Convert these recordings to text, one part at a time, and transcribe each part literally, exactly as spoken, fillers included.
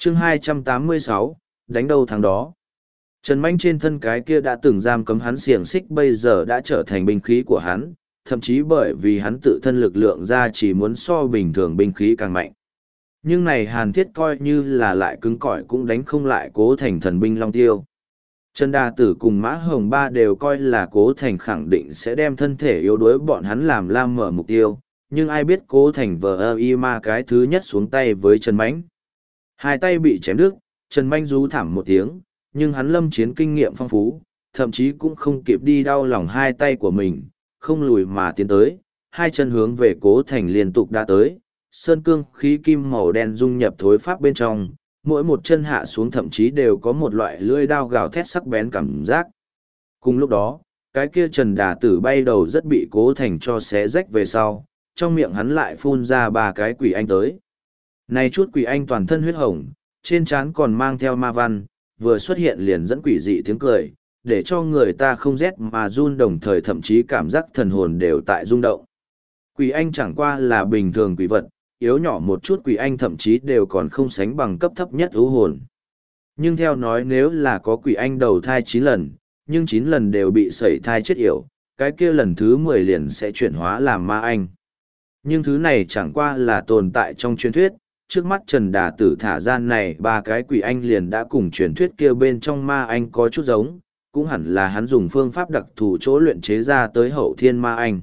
chương hai trăm tám mươi sáu, đánh đâu thắng đó. Trần Manh trên thân cái kia đã từng giam cấm hắn xiềng xích bây giờ đã trở thành binh khí của hắn, thậm chí bởi vì hắn tự thân lực lượng ra chỉ muốn so bình thường binh khí càng mạnh. Nhưng này Hàn Thiết coi như là lại cứng cỏi cũng đánh không lại Cố Thành thần binh Long Tiêu. Trần Đà Tử cùng Mã Hồng Ba đều coi là Cố Thành khẳng định sẽ đem thân thể yếu đuối bọn hắn làm lam mở mục tiêu, nhưng ai biết Cố Thành vờ ơ y ma cái thứ nhất xuống tay với Trần Mãnh. Hai tay bị chém đứt, Trần Mãnh rú thảm một tiếng, nhưng hắn lâm chiến kinh nghiệm phong phú, thậm chí cũng không kịp đi đau lòng hai tay của mình, không lùi mà tiến tới, hai chân hướng về Cố Thành liên tục đã tới, sơn cương khí kim màu đen dung nhập thối pháp bên trong, mỗi một chân hạ xuống thậm chí đều có một loại lưỡi đao gào thét sắc bén cảm giác. Cùng lúc đó, cái kia Trần Đà Tử bay đầu rất bị Cố Thành cho xé rách về sau, trong miệng hắn lại phun ra ba cái quỷ anh tới. Này chút quỷ anh toàn thân huyết hồng, trên trán còn mang theo ma văn, vừa xuất hiện liền dẫn quỷ dị tiếng cười, để cho người ta không rét mà run, đồng thời thậm chí cảm giác thần hồn đều tại rung động. Quỷ anh chẳng qua là bình thường quỷ vật, yếu nhỏ một chút quỷ anh thậm chí đều còn không sánh bằng cấp thấp nhất ưu hồn. Nhưng theo nói nếu là có quỷ anh đầu thai chín lần, nhưng chín lần đều bị sẩy thai chết yểu, cái kia lần thứ mười liền sẽ chuyển hóa làm ma anh. Nhưng thứ này chẳng qua là tồn tại trong truyền thuyết, trước mắt Trần Đà Tử thả gian này ba cái quỷ anh liền đã cùng truyền thuyết kia bên trong ma anh có chút giống, cũng hẳn là hắn dùng phương pháp đặc thù chỗ luyện chế ra tới hậu thiên ma anh.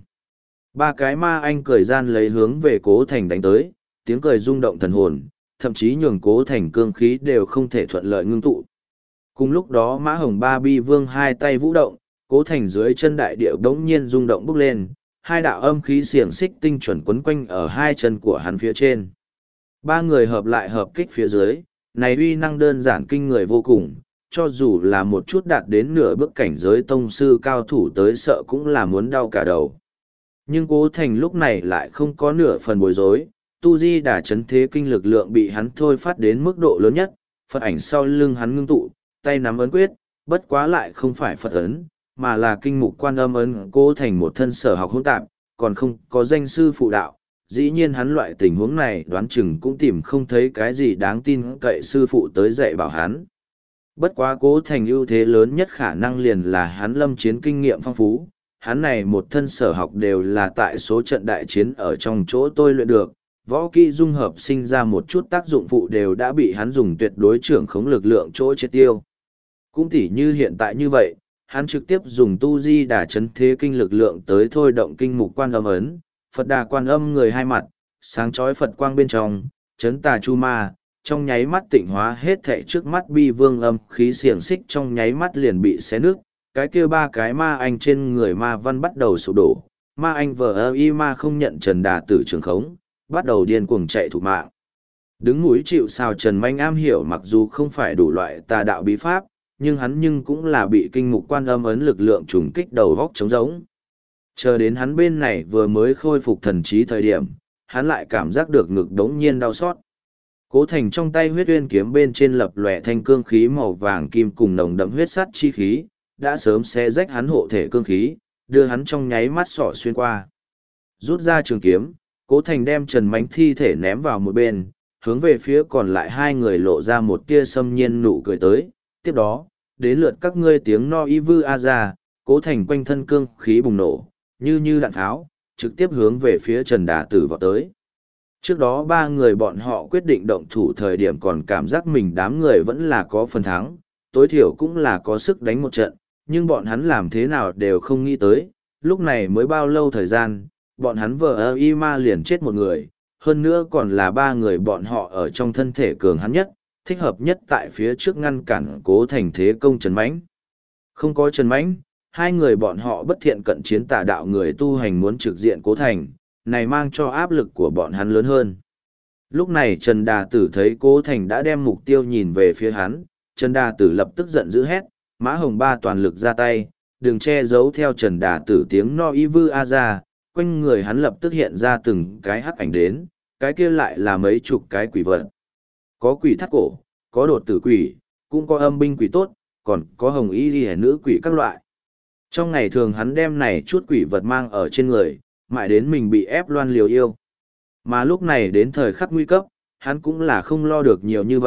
Ba cái ma anh cười gian lấy hướng về Cố Thành đánh tới, tiếng cười rung động thần hồn, thậm chí nhường Cố Thành cương khí đều không thể thuận lợi ngưng tụ. Cùng lúc đó Mã Hồng Ba Bi Vương hai tay vũ động, Cố Thành dưới chân đại địa đống nhiên rung động bốc lên, hai đạo âm khí xiềng xích tinh chuẩn quấn quanh ở hai chân của hắn phía trên. Ba người hợp lại hợp kích phía dưới, này uy năng đơn giản kinh người vô cùng, cho dù là một chút đạt đến nửa bước cảnh giới tông sư cao thủ tới sợ cũng là muốn đau cả đầu. Nhưng Cố Thành lúc này lại không có nửa phần bối rối, tu di đà chấn thế kinh lực lượng bị hắn thôi phát đến mức độ lớn nhất, Phật ảnh sau lưng hắn ngưng tụ, tay nắm ấn quyết, bất quá lại không phải Phật ấn, mà là kinh mục quan âm ấn. Cố Thành một thân sở học hỗn tạp, còn không có danh sư phụ đạo, dĩ nhiên hắn loại tình huống này đoán chừng cũng tìm không thấy cái gì đáng tin cậy sư phụ tới dạy bảo hắn. Bất quá Cố Thành ưu thế lớn nhất khả năng liền là hắn lâm chiến kinh nghiệm phong phú, hắn này một thân sở học đều là tại số trận đại chiến ở trong chỗ tôi luyện được, võ kỹ dung hợp sinh ra một chút tác dụng phụ đều đã bị hắn dùng tuyệt đối trưởng khống lực lượng chỗ triệt tiêu. Cũng tỉ như hiện tại như vậy, hắn trực tiếp dùng tu di đà chấn thế kinh lực lượng tới thôi động kinh mục quan âm ấn, Phật đà quan âm người hai mặt, sáng chói Phật quang bên trong, chấn tà chu ma, trong nháy mắt tịnh hóa hết thảy trước mắt Bi Vương âm khí xiềng xích trong nháy mắt liền bị xé nứt, cái kia ba cái ma anh trên người ma văn bắt đầu sụp đổ, ma anh vờ ơ y ma không nhận Trần Đà Tử trường khống, bắt đầu điên cuồng chạy thủ mạng. Đứng núi chịu sào Trần Manh am hiểu mặc dù không phải đủ loại tà đạo bí pháp, nhưng hắn nhưng cũng là bị kinh mục quan âm ấn lực lượng trùng kích đầu vóc trống rỗng. Chờ đến hắn bên này vừa mới khôi phục thần trí thời điểm, hắn lại cảm giác được ngực đống nhiên đau xót. Cố Thành trong tay huyết uyên kiếm bên trên lập lòe thanh cương khí màu vàng kim cùng nồng đậm huyết sắt chi khí, đã sớm xé rách hắn hộ thể cương khí, đưa hắn trong nháy mắt sỏ xuyên qua. Rút ra trường kiếm, Cố Thành đem Trần Mánh thi thể ném vào một bên, hướng về phía còn lại hai người lộ ra một tia xâm nhiên nụ cười tới. Tiếp đó, đến lượt các ngươi tiếng no y vư a ra, Cố Thành quanh thân cương khí bùng nổ, như như đạn tháo, trực tiếp hướng về phía Trần Đà Tử vọt tới. Trước đó ba người bọn họ quyết định động thủ thời điểm còn cảm giác mình đám người vẫn là có phần thắng, tối thiểu cũng là có sức đánh một trận, nhưng bọn hắn làm thế nào đều không nghĩ tới, lúc này mới bao lâu thời gian, bọn hắn vờ ơ y ma liền chết một người, hơn nữa còn là ba người bọn họ ở trong thân thể cường hắn nhất, thích hợp nhất tại phía trước ngăn cản Cố Thành thế công Trần Mãnh. Không có Trần Mãnh, hai người bọn họ bất thiện cận chiến tà đạo người tu hành muốn trực diện Cố Thành, này mang cho áp lực của bọn hắn lớn hơn. Lúc này Trần Đà Tử thấy Cố Thành đã đem mục tiêu nhìn về phía hắn, Trần Đà Tử lập tức giận dữ hét, Mã Hồng Ba toàn lực ra tay, đừng che giấu theo Trần Đà Tử tiếng no y vư a ra, quanh người hắn lập tức hiện ra từng cái hắc ảnh đến, cái kia lại là mấy chục cái quỷ vật. Có quỷ thắt cổ, có đột tử quỷ, cũng có âm binh quỷ tốt, còn có hồng y liễu nữ quỷ các loại. Trong ngày thường hắn đem này chút quỷ vật mang ở trên người, mãi đến mình bị ép loan liều yêu. Mà lúc này đến thời khắc nguy cấp, hắn cũng là không lo được nhiều như vậy,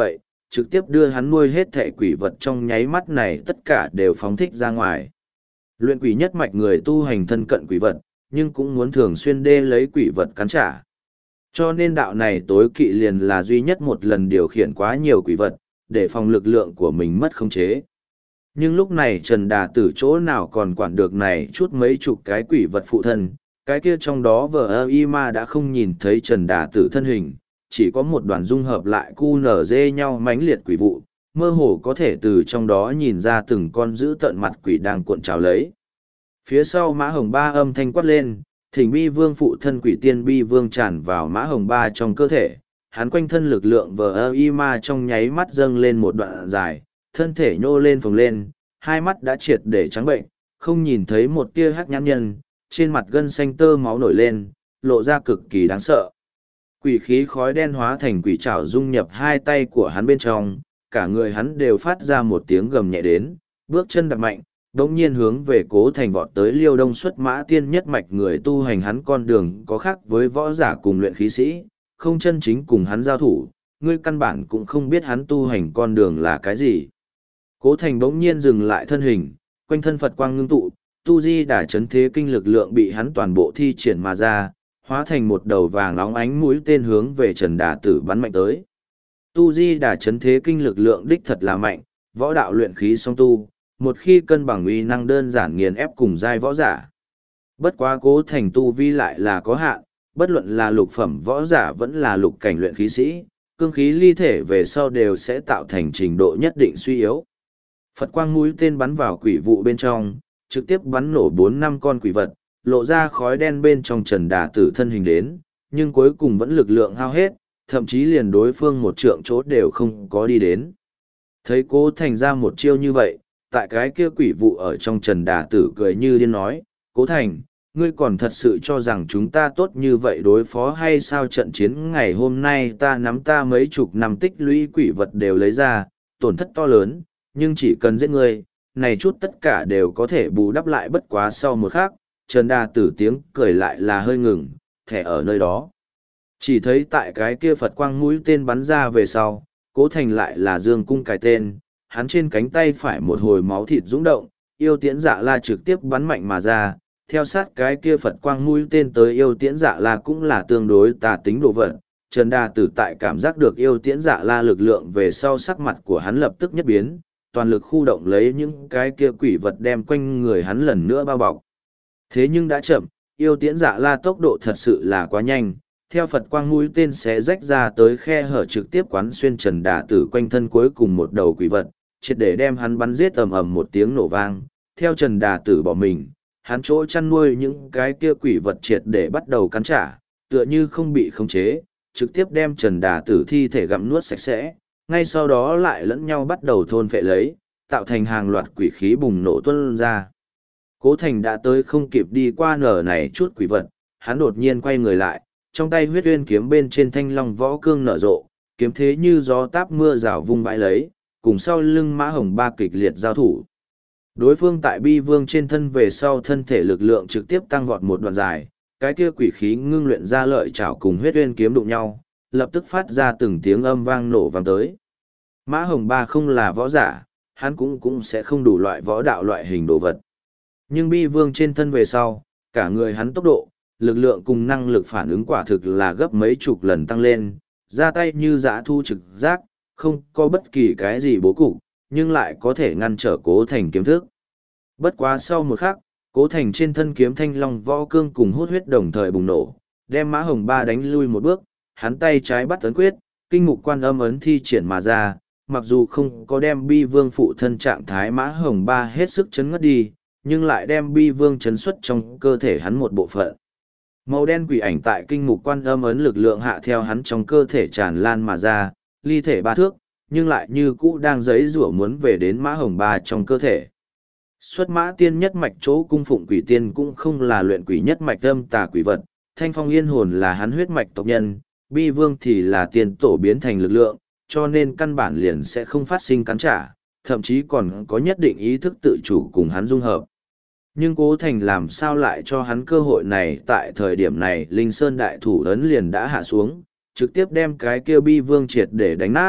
trực tiếp đưa hắn nuôi hết thể quỷ vật trong nháy mắt này tất cả đều phóng thích ra ngoài. Luyện quỷ nhất mạch người tu hành thân cận quỷ vật, nhưng cũng muốn thường xuyên đê lấy quỷ vật cắn trả. Cho nên đạo này tối kỵ liền là duy nhất một lần điều khiển quá nhiều quỷ vật, để phòng lực lượng của mình mất khống chế. Nhưng lúc này Trần Đà Tử chỗ nào còn quản được này chút mấy chục cái quỷ vật phụ thân, cái kia trong đó vờ ơ y ma đã không nhìn thấy Trần Đà Tử thân hình, chỉ có một đoàn dung hợp lại cu nở dê nhau mãnh liệt quỷ vụ, mơ hồ có thể từ trong đó nhìn ra từng con dữ tận mặt quỷ đang cuộn trào lấy. Phía sau Mã Hồng Ba âm thanh quát lên, thỉnh bi vương phụ thân quỷ tiên bi vương tràn vào Mã Hồng Ba trong cơ thể, hắn quanh thân lực lượng vờ ơ y ma trong nháy mắt dâng lên một đoạn dài, thân thể nhô lên phồng lên, hai mắt đã triệt để trắng bệnh, không nhìn thấy một tia hắc nhãn nhân, trên mặt gân xanh tơ máu nổi lên, lộ ra cực kỳ đáng sợ. Quỷ khí khói đen hóa thành quỷ trảo dung nhập hai tay của hắn bên trong, cả người hắn đều phát ra một tiếng gầm nhẹ đến, bước chân đập mạnh, đống nhiên hướng về Cố Thành vọt tới Liêu Đông xuất mã tiên nhất mạch người tu hành hắn con đường có khác với võ giả cùng luyện khí sĩ, không chân chính cùng hắn giao thủ, ngươi căn bản cũng không biết hắn tu hành con đường là cái gì. Cố Thành bỗng nhiên dừng lại thân hình, quanh thân Phật quang ngưng tụ, tu di đả chấn thế kinh lực lượng bị hắn toàn bộ thi triển mà ra, hóa thành một đầu vàng óng ánh mũi tên hướng về Trần Đà Tử bắn mạnh tới. Tu di đả chấn thế kinh lực lượng đích thật là mạnh, võ đạo luyện khí song tu, một khi cân bằng uy năng đơn giản nghiền ép cùng giai võ giả. Bất quá Cố Thành tu vi lại là có hạn, bất luận là lục phẩm võ giả vẫn là lục cảnh luyện khí sĩ, cương khí ly thể về sau đều sẽ tạo thành trình độ nhất định suy yếu. Phật quang mũi tên bắn vào quỷ vụ bên trong, trực tiếp bắn nổ bốn năm con quỷ vật, lộ ra khói đen bên trong Trần Đà Tử thân hình đến, nhưng cuối cùng vẫn lực lượng hao hết, thậm chí liền đối phương một trượng chỗ đều không có đi đến. Thấy Cố Thành ra một chiêu như vậy, tại cái kia quỷ vụ ở trong Trần Đà Tử cười như điên nói, Cố Thành, ngươi còn thật sự cho rằng chúng ta tốt như vậy đối phó hay sao? Trận chiến ngày hôm nay ta nắm ta mấy chục năm tích lũy quỷ vật đều lấy ra, tổn thất to lớn, nhưng chỉ cần giết ngươi, này chút tất cả đều có thể bù đắp lại bất quá sau một khắc. Trần Đà Tử tiếng cười lại là hơi ngừng, thẻ ở nơi đó. Chỉ thấy tại cái kia Phật quang mũi tên bắn ra về sau, Cố Thành lại là dương cung cài tên, hắn trên cánh tay phải một hồi máu thịt dũng động, yêu tiễn dạ la trực tiếp bắn mạnh mà ra, theo sát cái kia Phật quang mũi tên tới yêu tiễn dạ la cũng là tương đối tà tính đồ vật. Trần Đà Tử tại cảm giác được yêu tiễn dạ la lực lượng về sau, sắc mặt của hắn lập tức nhất biến, toàn lực khu động lấy những cái kia quỷ vật đem quanh người hắn lần nữa bao bọc. Thế nhưng đã chậm, yêu tiễn dạ la tốc độ thật sự là quá nhanh, theo Phật quang mũi tên sẽ rách ra tới khe hở trực tiếp quán xuyên Trần Đà Tử quanh thân cuối cùng một đầu quỷ vật, triệt để đem hắn bắn giết ầm ầm một tiếng nổ vang. Theo Trần Đà Tử bỏ mình, hắn chỗ chăn nuôi những cái kia quỷ vật triệt để bắt đầu cắn trả, tựa như không bị khống chế, trực tiếp đem Trần Đà Tử thi thể gặm nuốt sạch sẽ, ngay sau đó lại lẫn nhau bắt đầu thôn phệ lấy, tạo thành hàng loạt quỷ khí bùng nổ tuôn ra. Cố Thành đã tới không kịp đi qua nở này chút quỷ vật, hắn đột nhiên quay người lại, trong tay huyết uyên kiếm bên trên thanh long võ cương nở rộ, kiếm thế như gió táp mưa rào vung vãi lấy, cùng sau lưng Mã Hồng Ba kịch liệt giao thủ. Đối phương tại bi vương trên thân về sau thân thể lực lượng trực tiếp tăng vọt một đoạn dài, cái kia quỷ khí ngưng luyện ra lợi chảo cùng huyết uyên kiếm đụng nhau, lập tức phát ra từng tiếng âm vang nổ vang tới. Mã Hồng Ba không là võ giả, hắn cũng cũng sẽ không đủ loại võ đạo loại hình đồ vật. Nhưng bi vương trên thân về sau, cả người hắn tốc độ, lực lượng cùng năng lực phản ứng quả thực là gấp mấy chục lần tăng lên, ra tay như dã thu trực giác, không có bất kỳ cái gì bố cục, nhưng lại có thể ngăn trở Cố Thành kiếm thức. Bất quá sau một khắc, Cố Thành trên thân kiếm thanh long võ cương cùng hút huyết đồng thời bùng nổ, đem Mã Hồng Ba đánh lui một bước, hắn tay trái bắt ấn quyết, kinh mục quan âm ấn thi triển mà ra, mặc dù không có đem bi vương phụ thân trạng thái Mã Hồng Ba hết sức chấn ngất đi, nhưng lại đem bi vương chấn xuất trong cơ thể hắn một bộ phận. Màu đen quỷ ảnh tại kinh mục quan âm ấn lực lượng hạ theo hắn trong cơ thể tràn lan mà ra, ly thể ba thước, nhưng lại như cũ đang giấy rủa muốn về đến Mã Hồng Ba trong cơ thể. Xuất mã tiên nhất mạch chỗ cung phụng quỷ tiên cũng không là luyện quỷ nhất mạch âm tà quỷ vật, thanh phong yên hồn là hắn huyết mạch tộc nhân, bi vương thì là tiên tổ biến thành lực lượng, cho nên căn bản liền sẽ không phát sinh cắn trả, thậm chí còn có nhất định ý thức tự chủ cùng hắn dung hợp. Nhưng Cố Thành làm sao lại cho hắn cơ hội này? Tại thời điểm này Linh Sơn đại thủ ấn liền đã hạ xuống, trực tiếp đem cái kia bi vương triệt để đánh nát,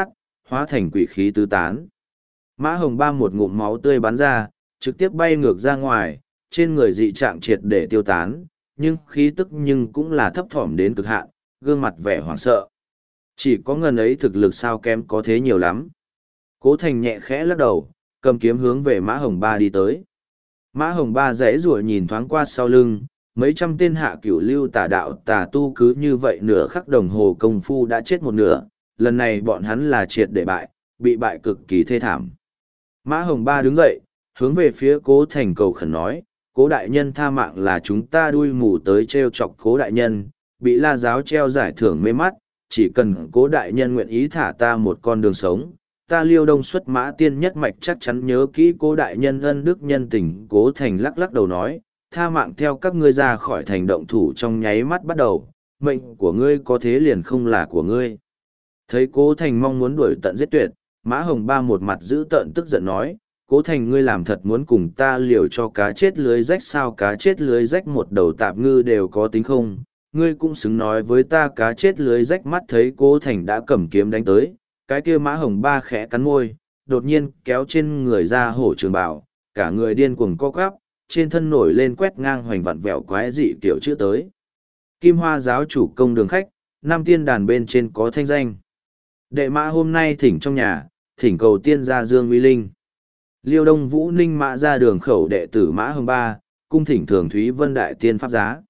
hóa thành quỷ khí tứ tán. Mã Hồng Ba một ngụm máu tươi bắn ra, trực tiếp bay ngược ra ngoài, trên người dị trạng triệt để tiêu tán, nhưng khí tức nhưng cũng là thấp thỏm đến cực hạn, gương mặt vẻ hoảng sợ. Chỉ có ngần ấy thực lực sao kém có thế nhiều lắm. Cố Thành nhẹ khẽ lắc đầu, cầm kiếm hướng về Mã Hồng Ba đi tới. Mã Hồng Ba rẽ rủa nhìn thoáng qua sau lưng, mấy trăm tên hạ cửu lưu tà đạo tà tu cứ như vậy nửa khắc đồng hồ công phu đã chết một nửa, lần này bọn hắn là triệt để bại, bị bại cực kỳ thê thảm. Mã Hồng Ba đứng dậy, hướng về phía Cố Thành cầu khẩn nói, Cố đại nhân tha mạng là chúng ta đuôi mù tới treo chọc Cố đại nhân, bị La giáo treo giải thưởng mê mắt, chỉ cần Cố đại nhân nguyện ý thả ta một con đường sống, ta Liêu Đông xuất Mã Tiên nhất mạch chắc chắn nhớ kỹ Cố đại nhân ân đức nhân tình. Cố Thành lắc lắc đầu nói, tha mạng theo các ngươi ra khỏi thành động thủ trong nháy mắt bắt đầu, mệnh của ngươi có thế liền không là của ngươi. Thấy Cố Thành mong muốn đuổi tận giết tuyệt, Mã Hồng Ba một mặt giữ tợn tức giận nói, Cố Thành ngươi làm thật muốn cùng ta liều cho cá chết lưới rách sao? Cá chết lưới rách một đầu tạp ngư đều có tính không, ngươi cũng xứng nói với ta cá chết lưới rách. Mắt thấy Cố Thành đã cầm kiếm đánh tới, cái kia Mã Hồng Ba khẽ cắn môi, đột nhiên kéo trên người ra hổ trường bào, cả người điên cuồng co quắp, trên thân nổi lên quét ngang hoành vặn vẹo quái dị kiểu chữ tới. Kim Hoa giáo chủ công đường khách, năm tiên đàn bên trên có thanh danh. Đệ mã hôm nay thỉnh trong nhà, thỉnh cầu tiên gia Dương uy linh. Liêu Đông Vũ Ninh Mã ra đường khẩu đệ tử Mã Hồng Ba, cung thỉnh thường Thúy Vân Đại Tiên Pháp Giá.